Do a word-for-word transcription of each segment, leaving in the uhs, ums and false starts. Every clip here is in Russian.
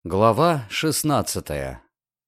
Глава шестнадцатая.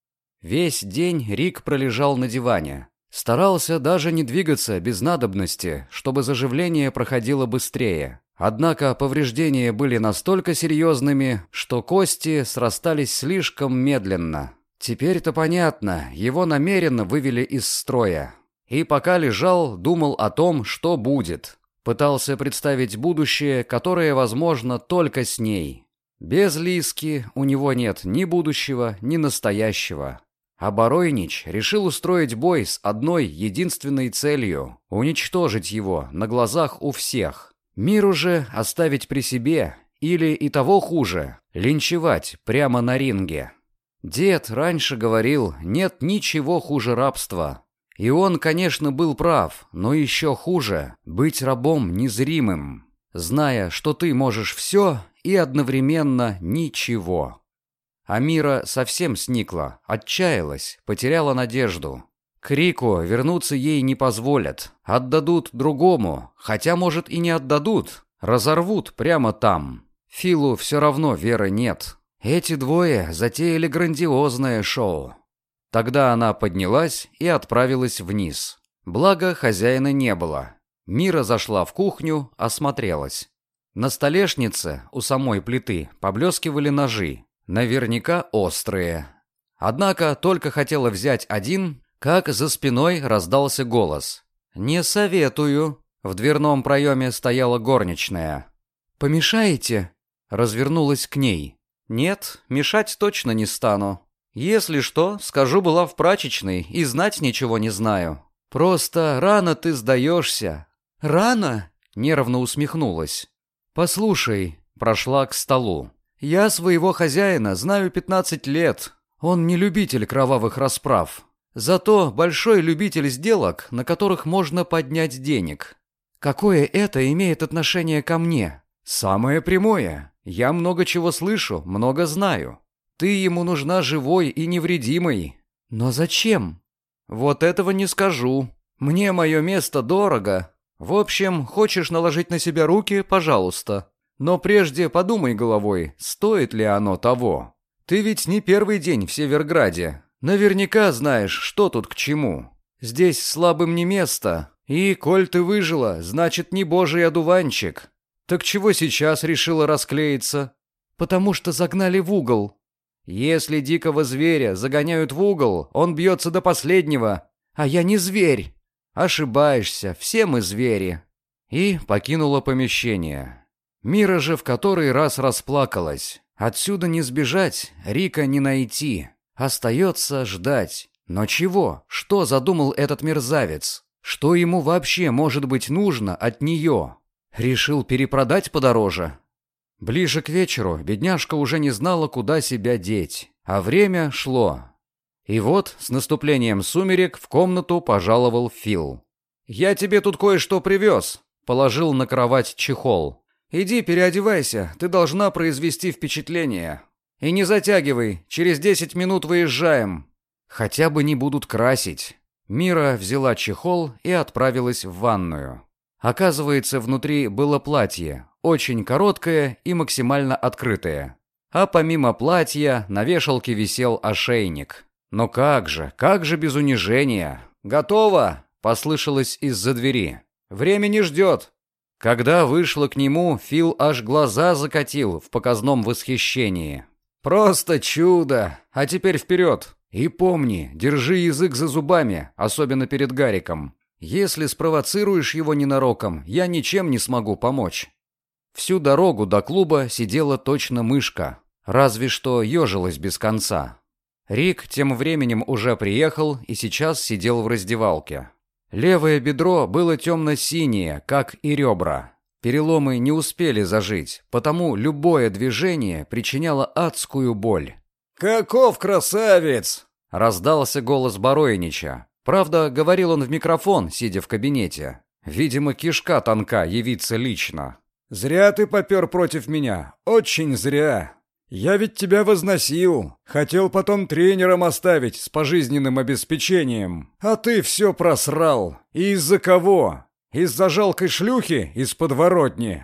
Весь день Рик пролежал на диване. Старался даже не двигаться без надобности, чтобы заживление проходило быстрее. Однако повреждения были настолько серьезными, что кости срастались слишком медленно. Теперь-то понятно, его намеренно вывели из строя. И пока лежал, думал о том, что будет. Пытался представить будущее, которое возможно только с ней. Без Лиски у него нет ни будущего, ни настоящего. А Баройнич решил устроить бой с одной единственной целью – уничтожить его на глазах у всех. Миру же оставить при себе или, и того хуже, линчевать прямо на ринге. Дед раньше говорил, нет ничего хуже рабства. И он, конечно, был прав, но еще хуже – быть рабом незримым, зная, что ты можешь все и одновременно ничего. А Мира совсем сникла, отчаялась, потеряла надежду. К Рику вернуться ей не позволят, отдадут другому, хотя, может, и не отдадут, разорвут прямо там. Филу все равно веры нет. Эти двое затеяли грандиозное шоу. Тогда она поднялась и отправилась вниз. Благо, хозяина не было. Мира зашла в кухню, осмотрелась. На столешнице у самой плиты поблескивали ножи, наверняка острые. Однако только хотела взять один, как за спиной раздался голос. «Не советую». В дверном проеме стояла горничная. «Помешаете?» Развернулась к ней. «Нет, мешать точно не стану. Если что, скажу, была в прачечной и знать ничего не знаю. Просто рано ты сдаешься». «Рано?» Нервно усмехнулась. «Послушай», прошла к столу. «Я своего хозяина знаю пятнадцать лет. Он не любитель кровавых расправ. Зато большой любитель сделок, на которых можно поднять денег. Какое это имеет отношение ко мне? Самое прямое. Я много чего слышу, много знаю. Ты ему нужна живой и невредимой. Но зачем? Вот этого не скажу. Мне мое место дорого. В общем, хочешь наложить на себя руки, пожалуйста. Но прежде подумай головой, стоит ли оно того. Ты ведь не первый день в Северграде. Наверняка знаешь, что тут к чему. Здесь слабым не место. И, коль ты выжила, значит, не божий одуванчик. Так чего сейчас решила расклеиться? Потому что загнали в угол. Если дикого зверя загоняют в угол, он бьется до последнего. А я не зверь. Ошибаешься, все мы звери. И покинула помещение. Мира же в который раз расплакалась. Отсюда не сбежать, Рика не найти. Остается ждать. Но чего? Что задумал этот мерзавец? Что ему вообще может быть нужно от нее? Решил перепродать подороже? Ближе к вечеру бедняжка уже не знала, куда себя деть. А время шло. И вот, с наступлением сумерек, в комнату пожаловал Фил. «Я тебе тут кое-что привез», — положил на кровать чехол. «Иди переодевайся, ты должна произвести впечатление. И не затягивай, через десять минут выезжаем. Хотя бы не будут красить». Мира взяла чехол и отправилась в ванную. Оказывается, внутри было платье, очень короткое и максимально открытое. А помимо платья на вешалке висел ошейник. Но как же, как же без унижения? «Готово!» — послышалось из-за двери. «Время не ждет!» Когда вышла к нему, Фил аж глаза закатил в показном восхищении. «Просто чудо! А теперь вперед! И помни, держи язык за зубами, особенно перед Гариком. Если спровоцируешь его ненароком, я ничем не смогу помочь». Всю дорогу до клуба сидела точно мышка, разве что ежилась без конца. Рик тем временем уже приехал и сейчас сидел в раздевалке. Левое бедро было темно-синее, как и ребра. Переломы не успели зажить, потому любое движение причиняло адскую боль. «Каков красавец!» — раздался голос Баройнича. Правда, говорил он в микрофон, сидя в кабинете. Видимо, кишка тонка явиться лично. «Зря ты попер против меня, очень зря. Я ведь тебя возносил, хотел потом тренером оставить с пожизненным обеспечением. А ты все просрал. И из-за кого? Из-за жалкой шлюхи из подворотни?»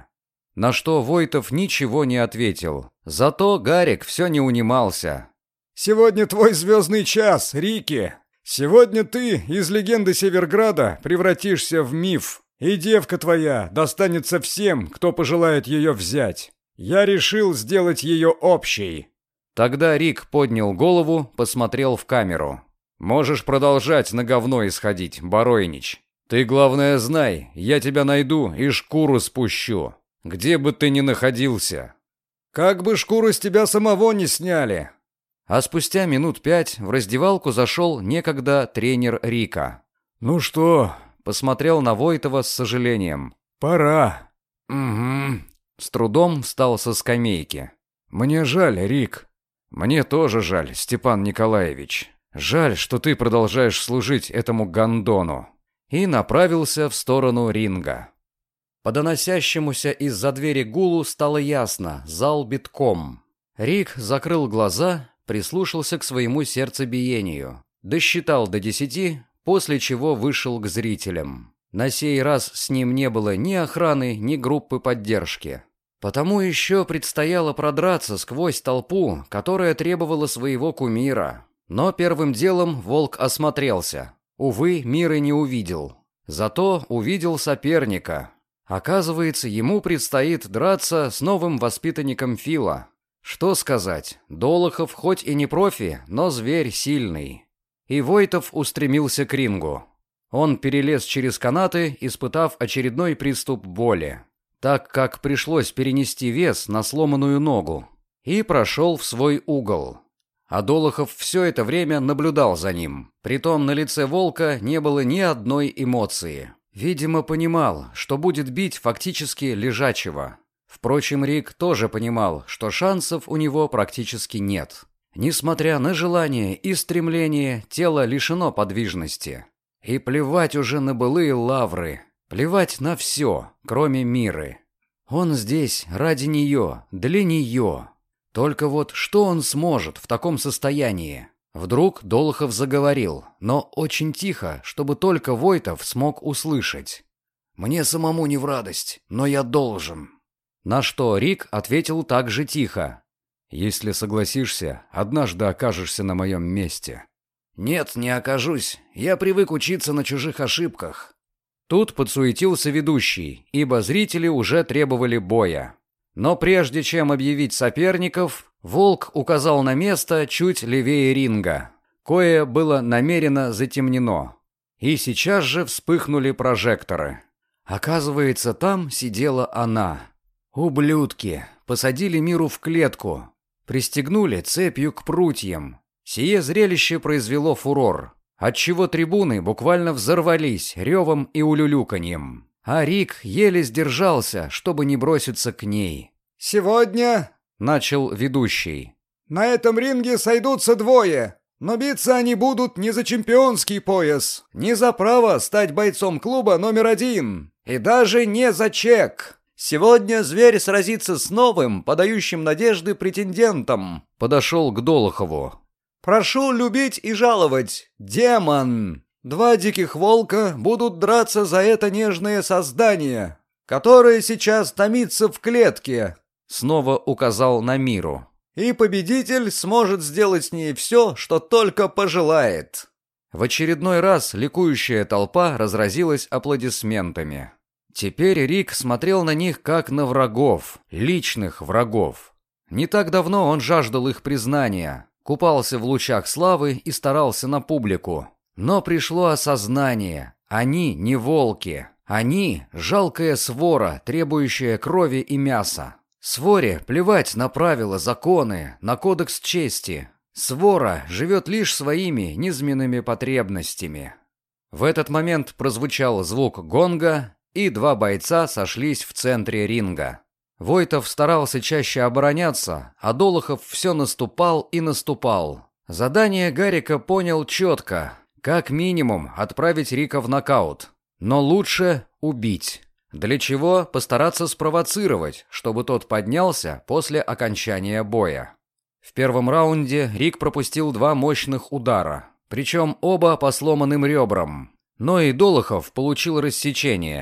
На что Войтов ничего не ответил. Зато Гарик все не унимался. «Сегодня твой звездный час, Рики. Сегодня ты из легенды Северграда превратишься в миф, и девка твоя достанется всем, кто пожелает ее взять. Я решил сделать ее общей». Тогда Рик поднял голову, посмотрел в камеру. «Можешь продолжать на говно исходить, Баройнич. Ты, главное, знай, я тебя найду и шкуру спущу, где бы ты ни находился». «Как бы шкуру с тебя самого не сняли». А спустя минут пять в раздевалку зашел некогда тренер Рика. «Ну что?» — посмотрел на Войтова с сожалением. «Пора». «Угу». С трудом встал со скамейки. «Мне жаль, Рик». «Мне тоже жаль, Степан Николаевич. Жаль, что ты продолжаешь служить этому гондону». И направился в сторону ринга. По доносящемуся из-за двери гулу стало ясно: зал битком. Рик закрыл глаза, прислушался к своему сердцебиению, досчитал до десяти, после чего вышел к зрителям. На сей раз с ним не было ни охраны, ни группы поддержки. Потому еще предстояло продраться сквозь толпу, которая требовала своего кумира. Но первым делом Волк осмотрелся. Увы, мира не увидел. Зато увидел соперника. Оказывается, ему предстоит драться с новым воспитанником Фила. Что сказать, Долохов хоть и не профи, но зверь сильный. И Войтов устремился к рингу. Он перелез через канаты, испытав очередной приступ боли, так как пришлось перенести вес на сломанную ногу, и прошел в свой угол. А Долохов все это время наблюдал за ним. Притом на лице Волка не было ни одной эмоции. Видимо, понимал, что будет бить фактически лежачего. Впрочем, Рик тоже понимал, что шансов у него практически нет. Несмотря на желание и стремление, тело лишено подвижности. И плевать уже на былые лавры. Плевать на все, кроме Миры. Он здесь ради нее, для нее. Только вот что он сможет в таком состоянии? Вдруг Долохов заговорил, но очень тихо, чтобы только Войтов смог услышать. «Мне самому не в радость, но я должен». На что Рик ответил так же тихо. «Если согласишься, однажды окажешься на моем месте». «Нет, не окажусь. Я привык учиться на чужих ошибках». Тут подсуетился ведущий, ибо зрители уже требовали боя. Но прежде чем объявить соперников, Волк указал на место чуть левее ринга, кое было намеренно затемнено. И сейчас же вспыхнули прожекторы. Оказывается, там сидела она. Ублюдки! Посадили Миру в клетку. Пристегнули цепью к прутьям. Сие зрелище произвело фурор, отчего трибуны буквально взорвались ревом и улюлюканьем. А Рик еле сдержался, чтобы не броситься к ней. «Сегодня», — начал ведущий, — «на этом ринге сойдутся двое, но биться они будут не за чемпионский пояс, не за право стать бойцом клуба номер один, и даже не за чек. Сегодня зверь сразится с новым, подающим надежды претендентом». Подошел к Долохову. «Прошу любить и жаловать, демон. Два диких волка будут драться за это нежное создание, которое сейчас томится в клетке». Снова указал на Миру. «И победитель сможет сделать с ней все, что только пожелает». В очередной раз ликующая толпа разразилась аплодисментами. Теперь Рик смотрел на них как на врагов, личных врагов. Не так давно он жаждал их признания, купался в лучах славы и старался на публику. Но пришло осознание: они не волки, они жалкая свора, требующая крови и мяса. Своре плевать на правила, законы, на кодекс чести. Свора живет лишь своими низменными потребностями. В этот момент прозвучал звук гонга, и два бойца сошлись в центре ринга. Войтов старался чаще обороняться, а Долохов все наступал и наступал. Задание Гарика понял четко. Как минимум отправить Рика в нокаут. Но лучше убить. Для чего постараться спровоцировать, чтобы тот поднялся после окончания боя. В первом раунде Рик пропустил два мощных удара, причем оба по сломанным ребрам. Но и Долохов получил рассечение.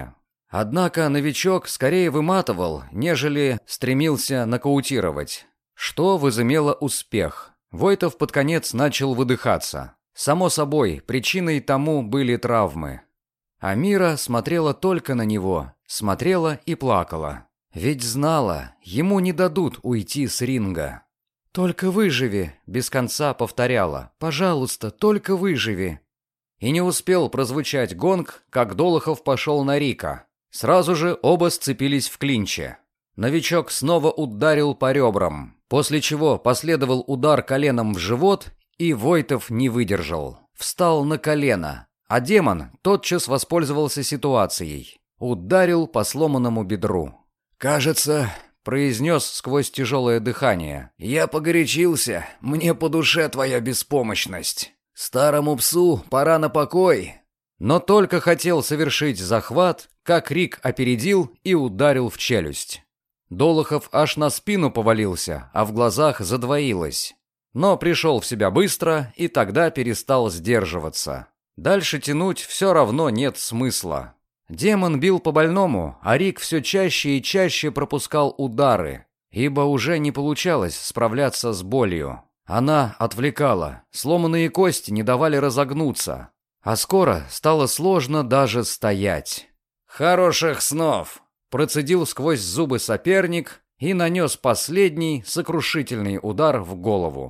Однако новичок скорее выматывал, нежели стремился нокаутировать, что возымело успех. Войтов под конец начал выдыхаться. Само собой, причиной тому были травмы. А Мира смотрела только на него, смотрела и плакала. Ведь знала, ему не дадут уйти с ринга. «Только выживи», — без конца повторяла. «Пожалуйста, только выживи». И не успел прозвучать гонг, как Долохов пошел на Рика. Сразу же оба сцепились в клинче. Новичок снова ударил по ребрам, после чего последовал удар коленом в живот, и Войтов не выдержал. Встал на колено, а демон тотчас воспользовался ситуацией. Ударил по сломанному бедру. «Кажется», — произнес сквозь тяжелое дыхание, — «я погорячился, мне по душе твоя беспомощность. Старому псу пора на покой». Но только хотел совершить захват, как Рик опередил и ударил в челюсть. Долохов аж на спину повалился, а в глазах задвоилось. Но пришел в себя быстро и тогда перестал сдерживаться. Дальше тянуть все равно нет смысла. Демон бил по больному, а Рик все чаще и чаще пропускал удары, ибо уже не получалось справляться с болью. Она отвлекала, сломанные кости не давали разогнуться, а скоро стало сложно даже стоять. «Хороших снов!» — процедил сквозь зубы соперник и нанес последний сокрушительный удар в голову.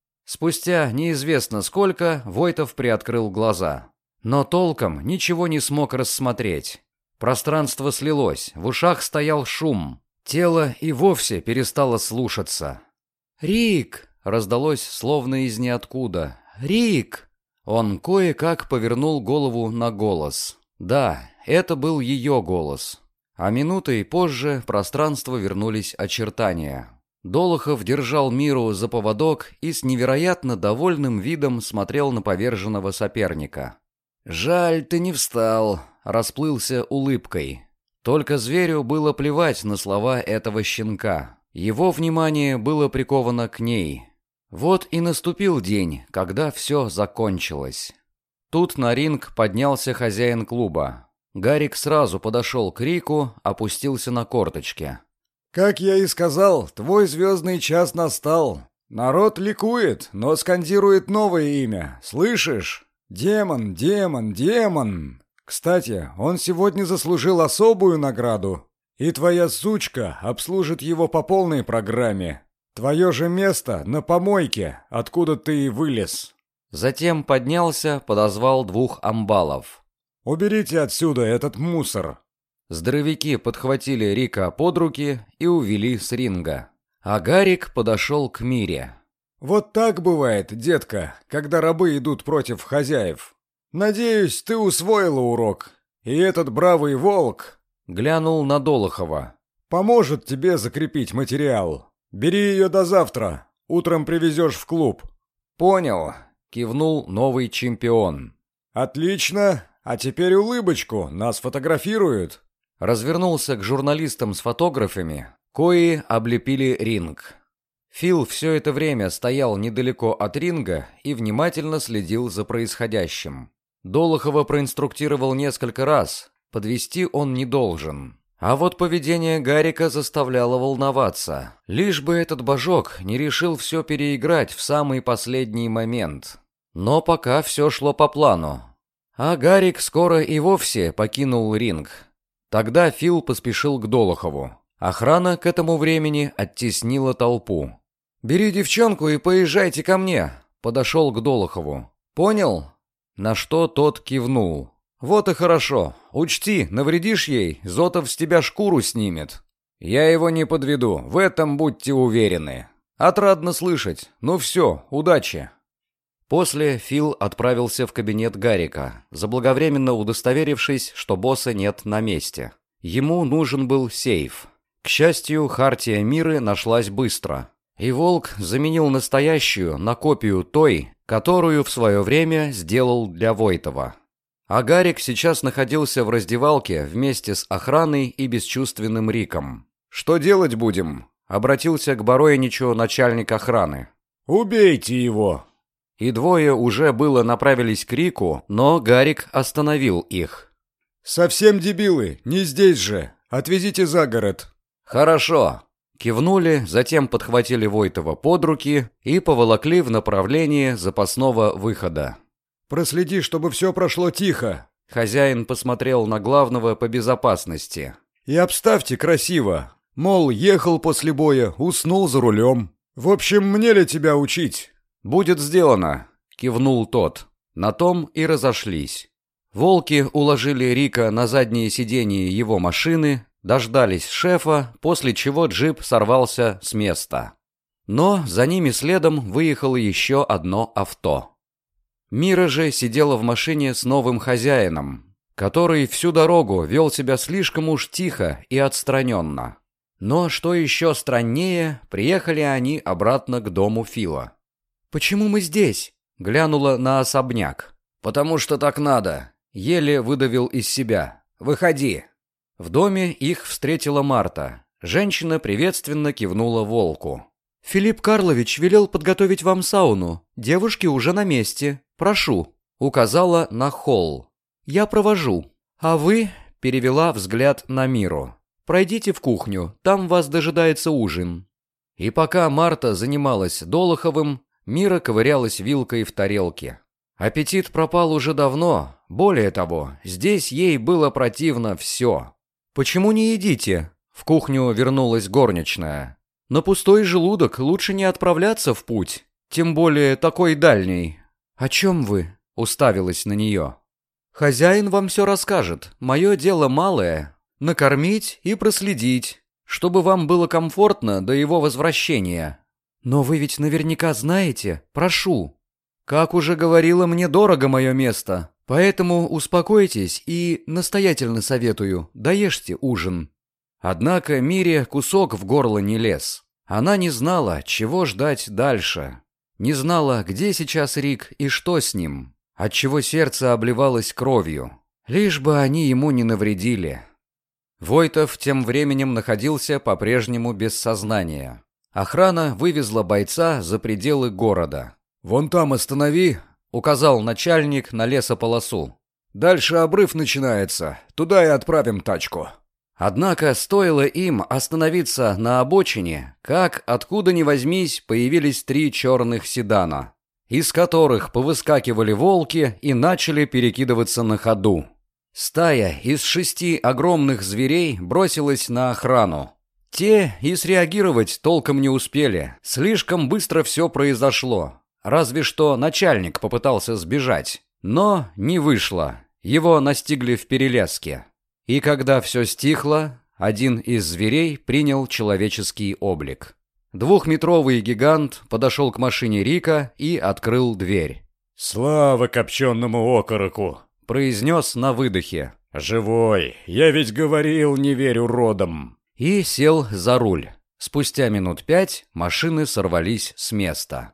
Спустя неизвестно сколько Войтов приоткрыл глаза, но толком ничего не смог рассмотреть. Пространство слилось, в ушах стоял шум, тело и вовсе перестало слушаться. «Рик!» — раздалось словно из ниоткуда. «Рик!» Он кое-как повернул голову на голос. Да, это был ее голос. А минутой позже в пространство вернулись очертания. Долохов держал Миру за поводок и с невероятно довольным видом смотрел на поверженного соперника. «Жаль, ты не встал», — расплылся улыбкой. Только зверю было плевать на слова этого щенка. Его внимание было приковано к ней. Вот и наступил день, когда все закончилось. Тут на ринг поднялся хозяин клуба. Гарик сразу подошел к Рику, опустился на корточки. «Как я и сказал, твой звездный час настал. Народ ликует, но скандирует новое имя. Слышишь? Демон, демон, демон. Кстати, он сегодня заслужил особую награду. И твоя сучка обслужит его по полной программе. Твое же место на помойке, откуда ты и вылез». Затем поднялся, подозвал двух амбалов. «Уберите отсюда этот мусор». Здоровяки подхватили Рика под руки и увели с ринга. А Гарик подошел к Мире. «Вот так бывает, детка, когда рабы идут против хозяев. Надеюсь, ты усвоила урок. И этот бравый волк...» Глянул на Долохова. «Поможет тебе закрепить материал. Бери ее до завтра. Утром привезешь в клуб». «Понял», — кивнул новый чемпион. «Отлично. А теперь улыбочку. Нас фотографируют». Развернулся к журналистам с фотографами, кои облепили ринг. Фил все это время стоял недалеко от ринга и внимательно следил за происходящим. Долохова проинструктировал несколько раз, подвести он не должен. А вот поведение Гарика заставляло волноваться. Лишь бы этот божок не решил все переиграть в самый последний момент. Но пока все шло по плану. А Гарик скоро и вовсе покинул ринг. Тогда Фил поспешил к Долохову. Охрана к этому времени оттеснила толпу. «Бери девчонку и поезжайте ко мне», — подошел к Долохову. «Понял?» На что тот кивнул. «Вот и хорошо. Учти, навредишь ей, Зотов с тебя шкуру снимет». «Я его не подведу, в этом будьте уверены». «Отрадно слышать. Ну все, удачи». После Фил отправился в кабинет Гарика, заблаговременно удостоверившись, что босса нет на месте. Ему нужен был сейф. К счастью, хартия Миры нашлась быстро. И Волк заменил настоящую на копию той, которую в свое время сделал для Войтова. А Гарик сейчас находился в раздевалке вместе с охраной и бесчувственным Риком. «Что делать будем?» — обратился к Бароиничу начальник охраны. «Убейте его!» И двое уже было направились к Рику, но Гарик остановил их. «Совсем дебилы, не здесь же. Отвезите за город». «Хорошо». Кивнули, затем подхватили Войтова под руки и поволокли в направлении запасного выхода. «Проследи, чтобы все прошло тихо». Хозяин посмотрел на главного по безопасности. «И обставьте красиво. Мол, ехал после боя, уснул за рулем. В общем, мне ли тебя учить?» «Будет сделано», — кивнул тот. На том и разошлись. Волки уложили Рика на заднее сиденье его машины, дождались шефа, после чего джип сорвался с места. Но за ними следом выехало еще одно авто. Мира же сидела в машине с новым хозяином, который всю дорогу вел себя слишком уж тихо и отстраненно. Но, что еще страннее, приехали они обратно к дому Фила. «Почему мы здесь?» — глянула на особняк. «Потому что так надо», — еле выдавил из себя. «Выходи». В доме их встретила Марта. Женщина приветственно кивнула волку. «Филипп Карлович велел подготовить вам сауну. Девушки уже на месте. Прошу», — указала на холл. «Я провожу. А вы», — перевела взгляд на Миру, — «пройдите в кухню, там вас дожидается ужин». И пока Марта занималась Долоховым, Мира ковырялась вилкой в тарелке. Аппетит пропал уже давно. Более того, здесь ей было противно все. «Почему не едите?» — в кухню вернулась горничная. «На пустой желудок лучше не отправляться в путь, тем более такой дальний». «О чем вы?» — уставилась на нее. «Хозяин вам все расскажет. Мое дело малое — накормить и проследить, чтобы вам было комфортно до его возвращения. Но вы ведь наверняка знаете, прошу. Как уже говорила, мне дорого мое место, поэтому успокойтесь и настоятельно советую, доешьте ужин». Однако Мире кусок в горло не лез. Она не знала, чего ждать дальше. Не знала, где сейчас Рик и что с ним, отчего сердце обливалось кровью. Лишь бы они ему не навредили. Войтов тем временем находился по-прежнему без сознания. Охрана вывезла бойца за пределы города. «Вон там останови», — указал начальник на лесополосу. «Дальше обрыв начинается. Туда и отправим тачку». Однако стоило им остановиться на обочине, как, откуда ни возьмись, появились три черных седана, из которых повыскакивали волки и начали перекидываться на ходу. Стая из шести огромных зверей бросилась на охрану. Те и среагировать толком не успели, слишком быстро все произошло. Разве что начальник попытался сбежать, но не вышло, его настигли в перелеске. И когда все стихло, один из зверей принял человеческий облик. Двухметровый гигант подошел к машине Рика и открыл дверь. «Слава копченому окороку!» — произнес на выдохе. «Живой! Я ведь говорил, не верю родам!» И сел за руль. Спустя минут пять машины сорвались с места.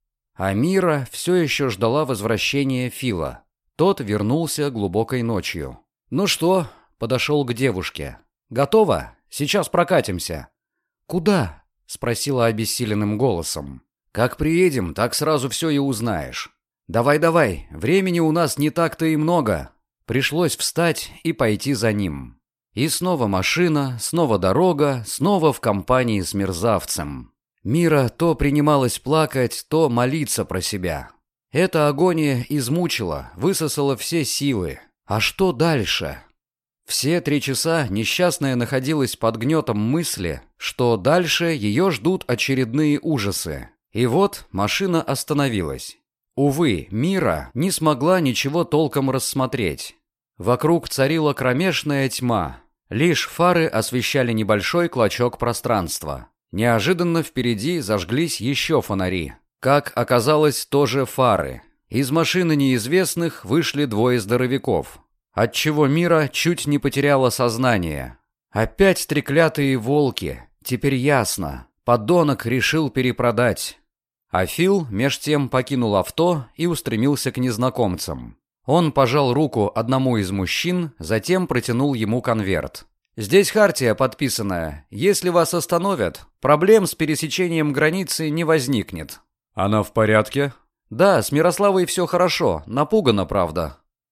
А Мира все еще ждала возвращения Фила. Тот вернулся глубокой ночью. «Ну что?» — подошел к девушке. «Готово? Сейчас прокатимся». «Куда?» — спросила обессиленным голосом. «Как приедем, так сразу все и узнаешь. Давай-давай, времени у нас не так-то и много». Пришлось встать и пойти за ним. И снова машина, снова дорога, снова в компании с мерзавцем. Мира то принималась плакать, то молиться про себя. Эта агония измучила, высосала все силы. А что дальше? Все три часа несчастная находилась под гнетом мысли, что дальше ее ждут очередные ужасы. И вот машина остановилась. Увы, Мира не смогла ничего толком рассмотреть. Вокруг царила кромешная тьма. Лишь фары освещали небольшой клочок пространства. Неожиданно впереди зажглись еще фонари. Как оказалось, тоже фары. Из машины неизвестных вышли двое здоровяков, отчего Мира чуть не потеряла сознание. Опять треклятые волки. Теперь ясно. Подонок решил перепродать. А Фил меж тем покинул авто и устремился к незнакомцам. Он пожал руку одному из мужчин, затем протянул ему конверт. «Здесь хартия подписанная. Если вас остановят, проблем с пересечением границы не возникнет». «Она в порядке?» «Да, с Мирославой все хорошо. Напугана, правда».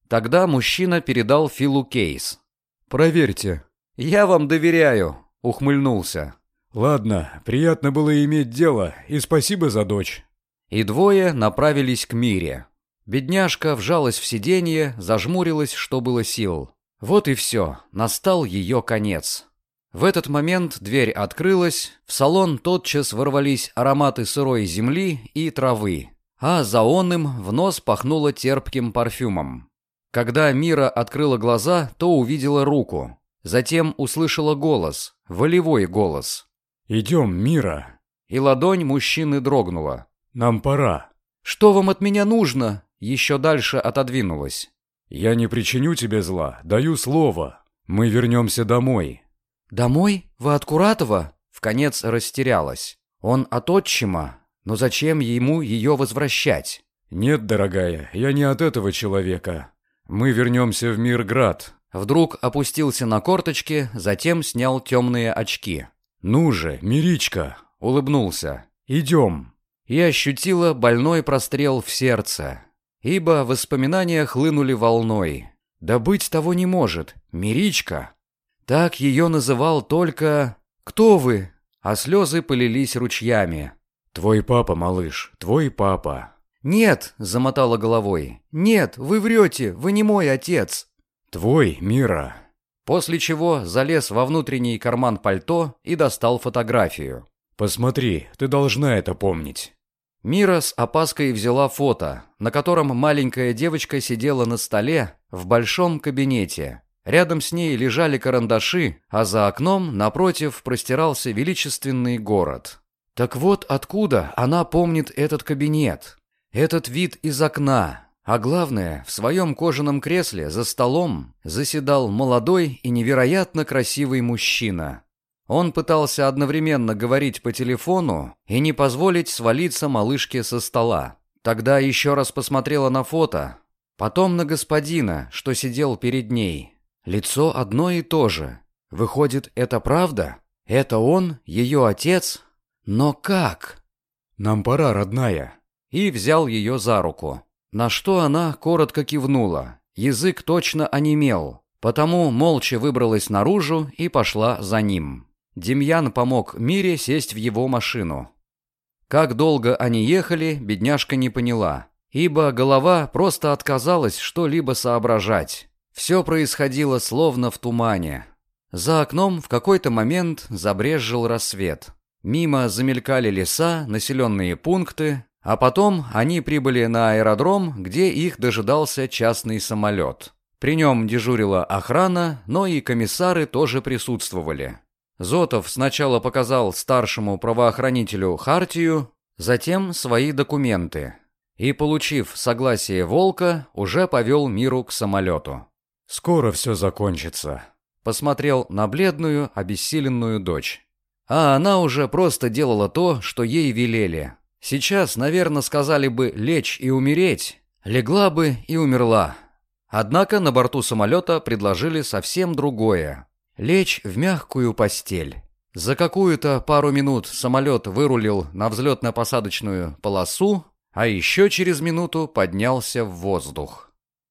Тогда мужчина передал Филу кейс. «Проверьте». «Я вам доверяю», — ухмыльнулся. «Ладно, приятно было иметь дело, и спасибо за дочь». И двое направились к Мире. Бедняжка вжалась в сиденье, зажмурилась, что было сил. Вот и все, настал ее конец. В этот момент дверь открылась, в салон тотчас ворвались ароматы сырой земли и травы, а за оным в нос пахнуло терпким парфюмом. Когда Мира открыла глаза, то увидела руку. Затем услышала голос, волевой голос. «Идем, Мира». И ладонь мужчины дрогнула. «Нам пора». «Что вам от меня нужно?» Еще дальше отодвинулась. «Я не причиню тебе зла, даю слово. Мы вернемся домой». «Домой? Вы от Куратова?» Вконец растерялась. «Он от отчима? Но зачем ему ее возвращать?» «Нет, дорогая, я не от этого человека. Мы вернемся в Мирград». Вдруг опустился на корточки, затем снял темные очки. «Ну же, Миричка!» — улыбнулся. «Идем!» И ощутила больной прострел в сердце, ибо воспоминания хлынули волной. Да быть того не может, Миричка! Так ее называл только... «Кто вы?» А слезы полились ручьями. «Твой папа, малыш, твой папа». «Нет!» — замотала головой. «Нет, вы врете, вы не мой отец!» «Твой, Мира!» После чего залез во внутренний карман пальто и достал фотографию. «Посмотри, ты должна это помнить». Мира с опаской взяла фото, на котором маленькая девочка сидела на столе в большом кабинете. Рядом с ней лежали карандаши, а за окном, напротив, простирался величественный город. Так вот откуда она помнит этот кабинет, этот вид из окна. А главное, в своем кожаном кресле за столом заседал молодой и невероятно красивый мужчина. Он пытался одновременно говорить по телефону и не позволить свалиться малышке со стола. Тогда еще раз посмотрела на фото, потом на господина, что сидел перед ней. Лицо одно и то же. Выходит, это правда? Это он, ее отец? Но как? «Нам пора, родная». И взял ее за руку. На что она коротко кивнула. Язык точно онемел, потому молча выбралась наружу и пошла за ним. Демьян помог Мире сесть в его машину. Как долго они ехали, бедняжка не поняла, ибо голова просто отказалась что-либо соображать. Все происходило словно в тумане. За окном в какой-то момент забрезжил рассвет. Мимо замелькали леса, населенные пункты, а потом они прибыли на аэродром, где их дожидался частный самолет. При нем дежурила охрана, но и комиссары тоже присутствовали. Зотов сначала показал старшему правоохранителю хартию, затем свои документы. И, получив согласие Волка, уже повел Миру к самолету. «Скоро все закончится», — посмотрел на бледную, обессиленную дочь. А она уже просто делала то, что ей велели. Сейчас, наверное, сказали бы «лечь и умереть», легла бы и умерла. Однако на борту самолета предложили совсем другое. Лечь в мягкую постель. За какую-то пару минут самолет вырулил на взлетно-посадочную полосу, а еще через минуту поднялся в воздух.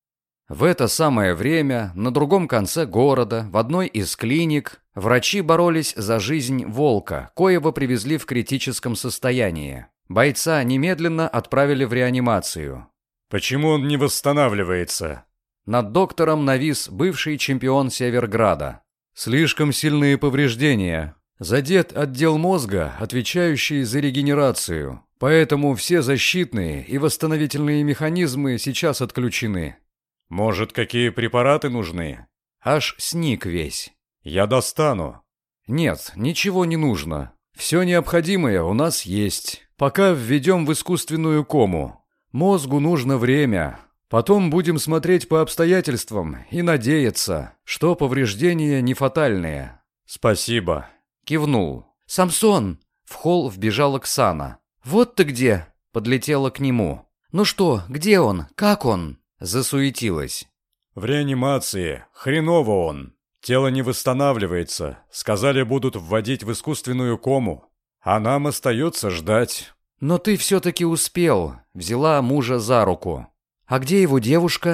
В это самое время на другом конце города, в одной из клиник, врачи боролись за жизнь Волка, коего привезли в критическом состоянии. Бойца немедленно отправили в реанимацию. «Почему он не восстанавливается?» Над доктором навис бывший чемпион Северграда. «Слишком сильные повреждения. Задет отдел мозга, отвечающий за регенерацию. Поэтому все защитные и восстановительные механизмы сейчас отключены». «Может, какие препараты нужны?» Аж сник весь. «Я достану». «Нет, ничего не нужно. Все необходимое у нас есть. Пока введем в искусственную кому. Мозгу нужно время. Потом будем смотреть по обстоятельствам и надеяться, что повреждения не фатальные». «Спасибо». Кивнул. «Самсон!» В холл вбежала Оксана. «Вот ты где!» Подлетела к нему. «Ну что, где он? Как он?» Засуетилась. «В реанимации. Хреново он. Тело не восстанавливается. Сказали, будут вводить в искусственную кому. А нам остается ждать». «Но ты все-таки успел», — взяла мужа за руку. «А где его девушка?»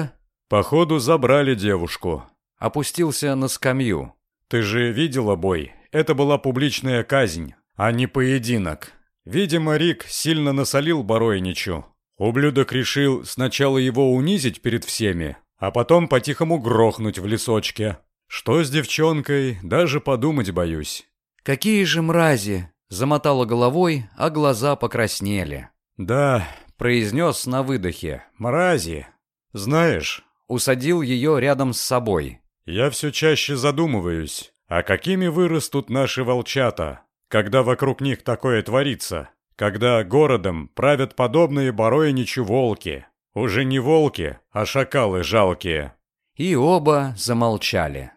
Походу, забрали девушку. Опустился на скамью. Ты же видела бой? Это была публичная казнь, а не поединок. Видимо, Рик сильно насолил Боровичу. Ублюдок решил сначала его унизить перед всеми, а потом по-тихому грохнуть в лесочке. Что с девчонкой, даже подумать боюсь. «Какие же мрази!» — замотала головой, а глаза покраснели. «Да», — произнес на выдохе. «мрази. Знаешь...» Усадил ее рядом с собой. «Я все чаще задумываюсь, а какими вырастут наши волчата, когда вокруг них такое творится, когда городом правят подобные Боровичу волки, уже не волки, а шакалы жалкие». И оба замолчали.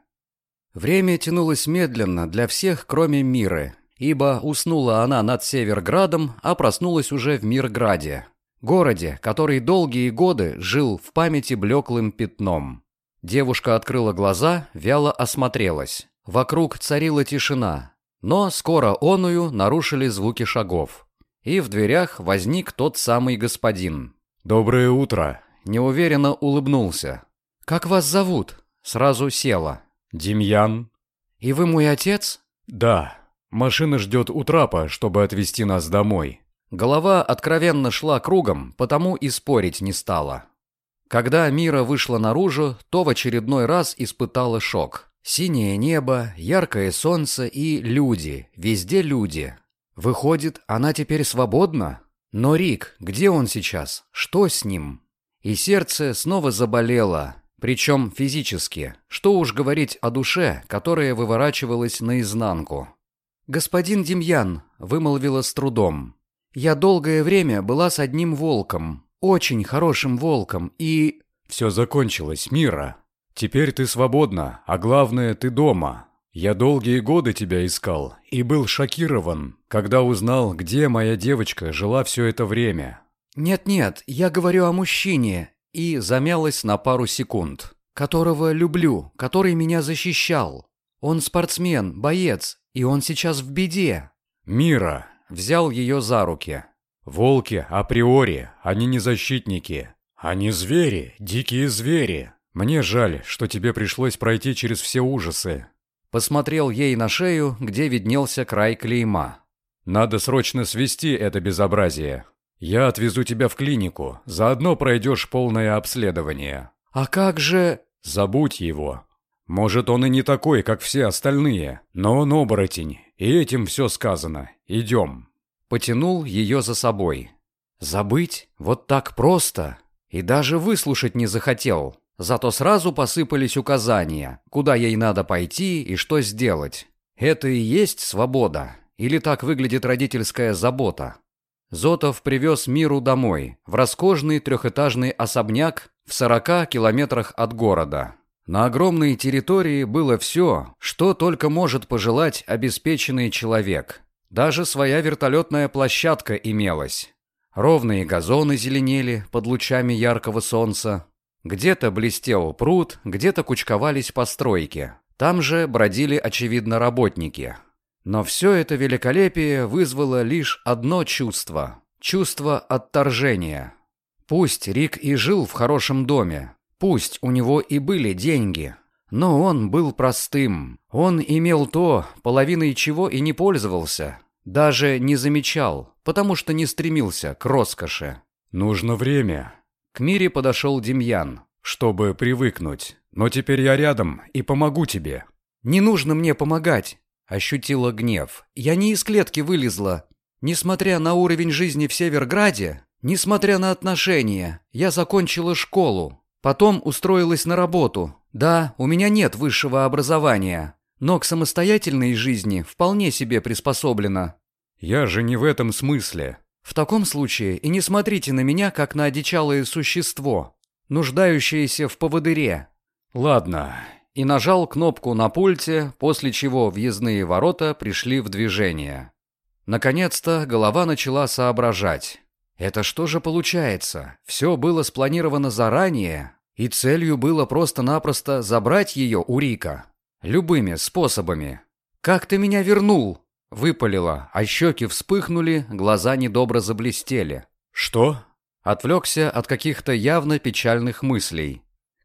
Время тянулось медленно для всех, кроме Миры, ибо уснула она над Северградом, а проснулась уже в Мирграде, городе, который долгие годы жил в памяти блеклым пятном. Девушка открыла глаза, вяло осмотрелась. Вокруг царила тишина, но скоро оную нарушили звуки шагов. И в дверях возник тот самый господин. «Доброе утро!» Неуверенно улыбнулся. «Как вас зовут?» Сразу села. «Демьян». «И вы мой отец?» «Да. Машина ждет у трапа, чтобы отвезти нас домой». Голова откровенно шла кругом, потому и спорить не стала. Когда Мира вышла наружу, то в очередной раз испытала шок. Синее небо, яркое солнце и люди, везде люди. Выходит, она теперь свободна? Но Рик, где он сейчас? Что с ним? И сердце снова заболело, причем физически. Что уж говорить о душе, которая выворачивалась наизнанку. «Господин Демьян», — вымолвила с трудом, — «я долгое время была с одним волком, очень хорошим волком, и...» «Все закончилось, Мира. Теперь ты свободна, а главное, ты дома. Я долгие годы тебя искал и был шокирован, когда узнал, где моя девочка жила все это время». «Нет-нет, я говорю о мужчине», и замялась на пару секунд. «Которого люблю, который меня защищал. Он спортсмен, боец, и он сейчас в беде». «Мира», — взял ее за руки. «Волки априори, они не защитники. Они звери, дикие звери. Мне жаль, что тебе пришлось пройти через все ужасы». Посмотрел ей на шею, где виднелся край клейма. «Надо срочно свести это безобразие. Я отвезу тебя в клинику, заодно пройдешь полное обследование». «А как же...» «Забудь его. Может, он и не такой, как все остальные, но он оборотень, и этим все сказано. Идем». Потянул ее за собой. Забыть? Вот так просто? И даже выслушать не захотел. Зато сразу посыпались указания, куда ей надо пойти и что сделать. Это и есть свобода? Или так выглядит родительская забота? Зотов привез Миру домой, в роскошный трехэтажный особняк в сорока километрах от города. На огромной территории было все, что только может пожелать обеспеченный человек. Даже своя вертолетная площадка имелась. Ровные газоны зеленели под лучами яркого солнца. Где-то блестел пруд, где-то кучковались постройки. Там же бродили, очевидно, работники. Но все это великолепие вызвало лишь одно чувство. Чувство отторжения. Пусть Рик и жил в хорошем доме, пусть у него и были деньги, но он был простым. Он имел то, половиной чего и не пользовался. Даже не замечал, потому что не стремился к роскоши. «Нужно время». К Мире подошел Демьян. «Чтобы привыкнуть. Но теперь я рядом и помогу тебе». «Не нужно мне помогать», — ощутила гнев. «Я не из клетки вылезла. Несмотря на уровень жизни в Северграде, несмотря на отношения, я закончила школу. Потом устроилась на работу. Да, у меня нет высшего образования, но к самостоятельной жизни вполне себе приспособлена». «Я же не в этом смысле». «В таком случае и не смотрите на меня, как на одичалое существо, нуждающееся в поводыре». «Ладно». И нажал кнопку на пульте, после чего въездные ворота пришли в движение. Наконец-то голова начала соображать. Это что же получается? Все было спланировано заранее, и целью было просто-напросто забрать ее у Рика. Любыми способами. «Как ты меня вернул?» — выпалила, а щеки вспыхнули, глаза недобро заблестели. «Что?» Отвлекся от каких-то явно печальных мыслей.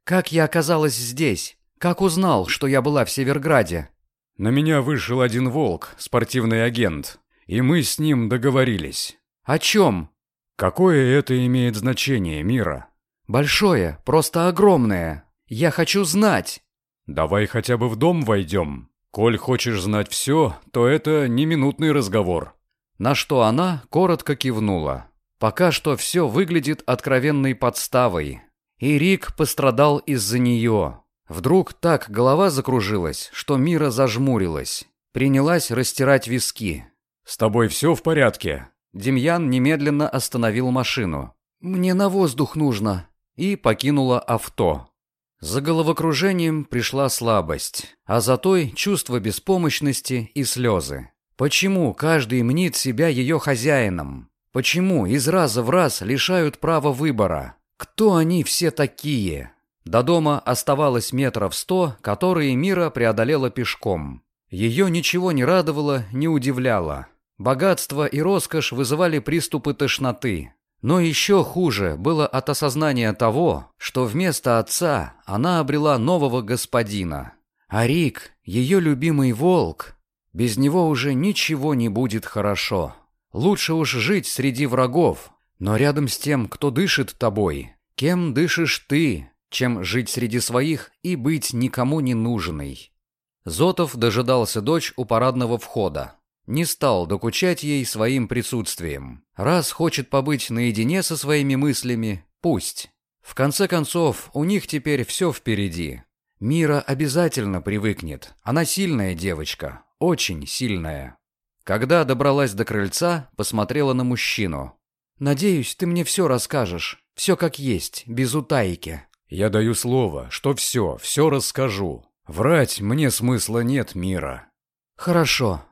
Как я оказалась здесь? Как узнал, что я была в Северграде?» На меня вышел один волк, спортивный агент, и мы с ним договорились. «О чем?» Какое это имеет значение, Мира? «Большое, просто огромное. Я хочу знать». Давай хотя бы в дом войдем. Коль хочешь знать все, то это не минутный разговор». На что она коротко кивнула. Пока что все выглядит откровенной подставой. И Рик пострадал из-за нее. Вдруг так голова закружилась, что Мира зажмурилась. Принялась растирать виски. «С тобой все в порядке?» Демьян немедленно остановил машину. «Мне на воздух нужно». И покинула авто. За головокружением пришла слабость, а за той чувство беспомощности и слезы. Почему каждый мнит себя ее хозяином? Почему из раза в раз лишают права выбора? Кто они все такие? До дома оставалось метров сто, которые Мира преодолела пешком. Ее ничего не радовало, не удивляло. Богатство и роскошь вызывали приступы тошноты. Но еще хуже было от осознания того, что вместо отца она обрела нового господина. А Рик, ее любимый волк, без него уже ничего не будет хорошо. Лучше уж жить среди врагов, но рядом с тем, кто дышит тобой, кем дышишь ты, чем жить среди своих и быть никому не нужной. Зотов дожидался дочь у парадного входа. Не стал докучать ей своим присутствием. Раз хочет побыть наедине со своими мыслями, пусть. В конце концов, у них теперь все впереди. Мира обязательно привыкнет. Она сильная девочка, очень сильная. Когда добралась до крыльца, посмотрела на мужчину. «Надеюсь, ты мне все расскажешь. Все как есть, без утайки». «Я даю слово, что все, все расскажу. Врать мне смысла нет, Мира». «Хорошо».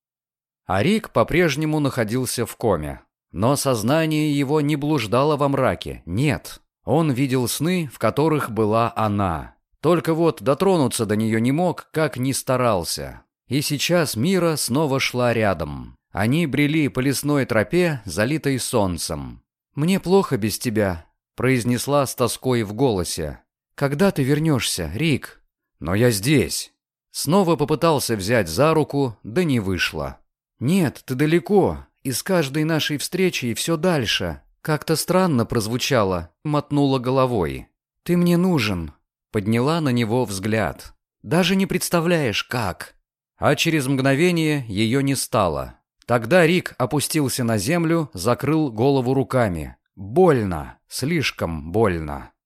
А Рик по-прежнему находился в коме. Но сознание его не блуждало во мраке, нет. Он видел сны, в которых была она. Только вот дотронуться до нее не мог, как ни старался. И сейчас Мира снова шла рядом. Они брели по лесной тропе, залитой солнцем. «Мне плохо без тебя», — произнесла с тоской в голосе. «Когда ты вернешься, Рик?» «Но я здесь». Снова попытался взять за руку, да не вышло. «Нет, ты далеко, и с каждой нашей встречей все дальше. Как-то странно прозвучало», — мотнула головой. «Ты мне нужен», — подняла на него взгляд. «Даже не представляешь, как». А через мгновение ее не стало. Тогда Рик опустился на землю, закрыл голову руками. Больно, слишком больно.